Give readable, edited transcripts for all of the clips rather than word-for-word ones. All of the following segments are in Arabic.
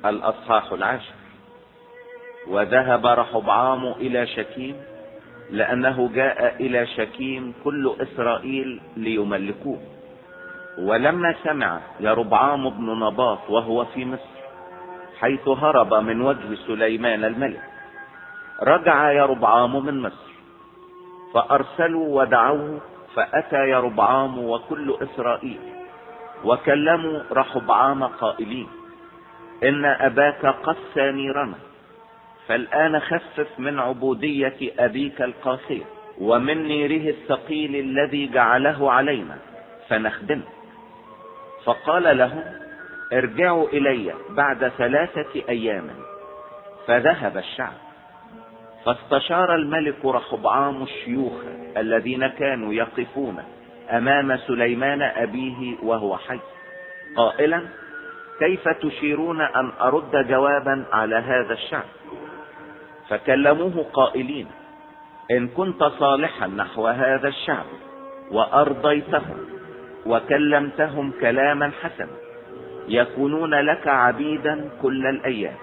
الأصحاح 10. وذهب رحبعام إلى شكيم، لأنه جاء إلى شكيم كل إسرائيل ليملكوه. ولما سمع يربعام بن نباط وهو في مصر، حيث هرب من وجه سليمان الملك، رجع يربعام من مصر، فأرسلوا ودعوه، فأتى يربعام وكل إسرائيل وكلموا رحبعام قائلين: إن أباك قسى نيرنا، فالآن خفف من عبودية أبيك القاسية ومن نيره الثقيل الذي جعله علينا فنخدمه. فقال لهم: ارجعوا إلي بعد 3 أيام. فذهب الشعب. فاستشار الملك رحبعام الشيوخ الذين كانوا يقفون أمام سليمان أبيه وهو حي، قائلا: كيف تشيرون أن أرد جوابا على هذا الشعب؟ فكلموه قائلين: إن كنت صالحا نحو هذا الشعب وأرضيتهم وكلمتهم كلاما حسنا، يكونون لك عبيدا كل الأيام.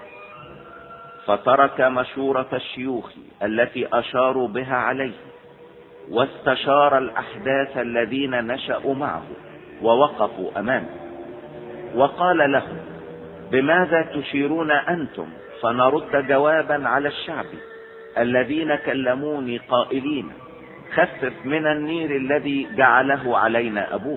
فترك مشورة الشيوخ التي أشاروا بها عليه، واستشار الأحداث الذين نشأوا معه ووقفوا أمامه، وقال لهم: بماذا تشيرون أنتم فنرد جوابا على الشعب الذين كلموني قائلين: خفف من النير الذي جعله علينا أبوك؟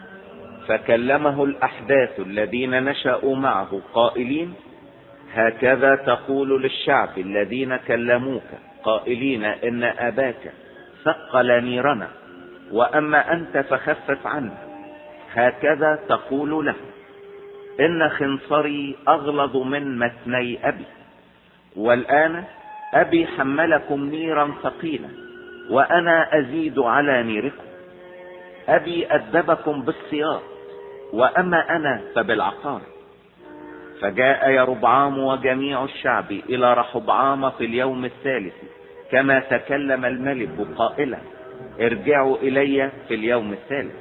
فكلمه الأحداث الذين نشأوا معه قائلين: هكذا تقول للشعب الذين كلموك قائلين: إن أباك ثقل نيرنا، وأما أنت فخفف عنه. هكذا تقول له: إن خنصري أغلظ من متني أبي، والآن أبي حملكم نيرا ثقيلا وأنا أزيد على نيركم. أبي أدبكم بالسياط، وأما أنا فبالعقار. فجاء يربعام وجميع الشعب إلى رحبعام في اليوم 3 كما تكلم الملك قائلا: ارجعوا إلي في اليوم 3.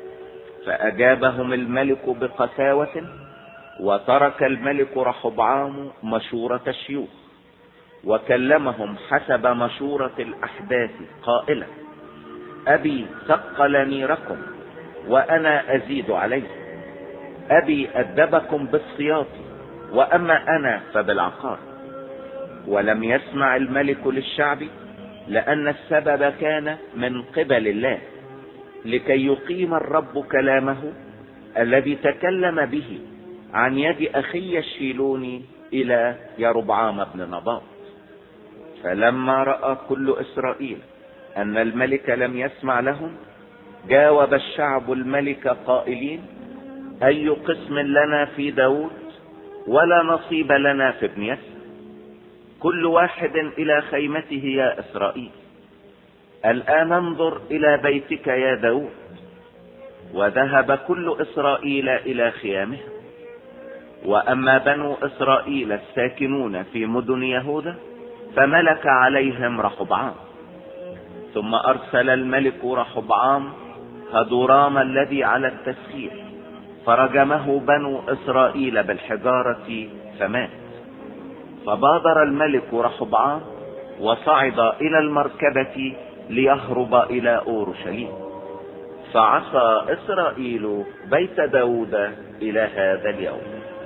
فأجابهم الملك بقساوة، وترك الملك رحبعام مشورة الشيوخ، وكلمهم حسب مشورة الأحداث قائلا: أبي ثقل نيركم وأنا أزيد عليه. أبي أدبكم بالسياط، وأما أنا فبالعقار. ولم يسمع الملك للشعب، لأن السبب كان من قبل الله، لكي يقيم الرب كلامه الذي تكلم به عن يد أخي الشيلوني إلى يربعام بن نباط. فلما رأى كل إسرائيل أن الملك لم يسمع لهم، جاوب الشعب الملك قائلين: أي قسم لنا في داود، ولا نصيب لنا في ابن يسى؟ كل واحد إلى خيمته يا إسرائيل. الآن انظر إلى بيتك يا داود. وذهب كل إسرائيل إلى خيامه. وأما بنو إسرائيل الساكنون في مدن يهوذا فملك عليهم رحبعام. ثم أرسل الملك رحبعام هدورام الذي على التسخير، فرجمه بنو إسرائيل بالحجارة فمات. فبادر الملك رحبعام وصعد إلى المركبة ليهرب إلى أورشليم. فعصى إسرائيل بيت داود إلى هذا اليوم.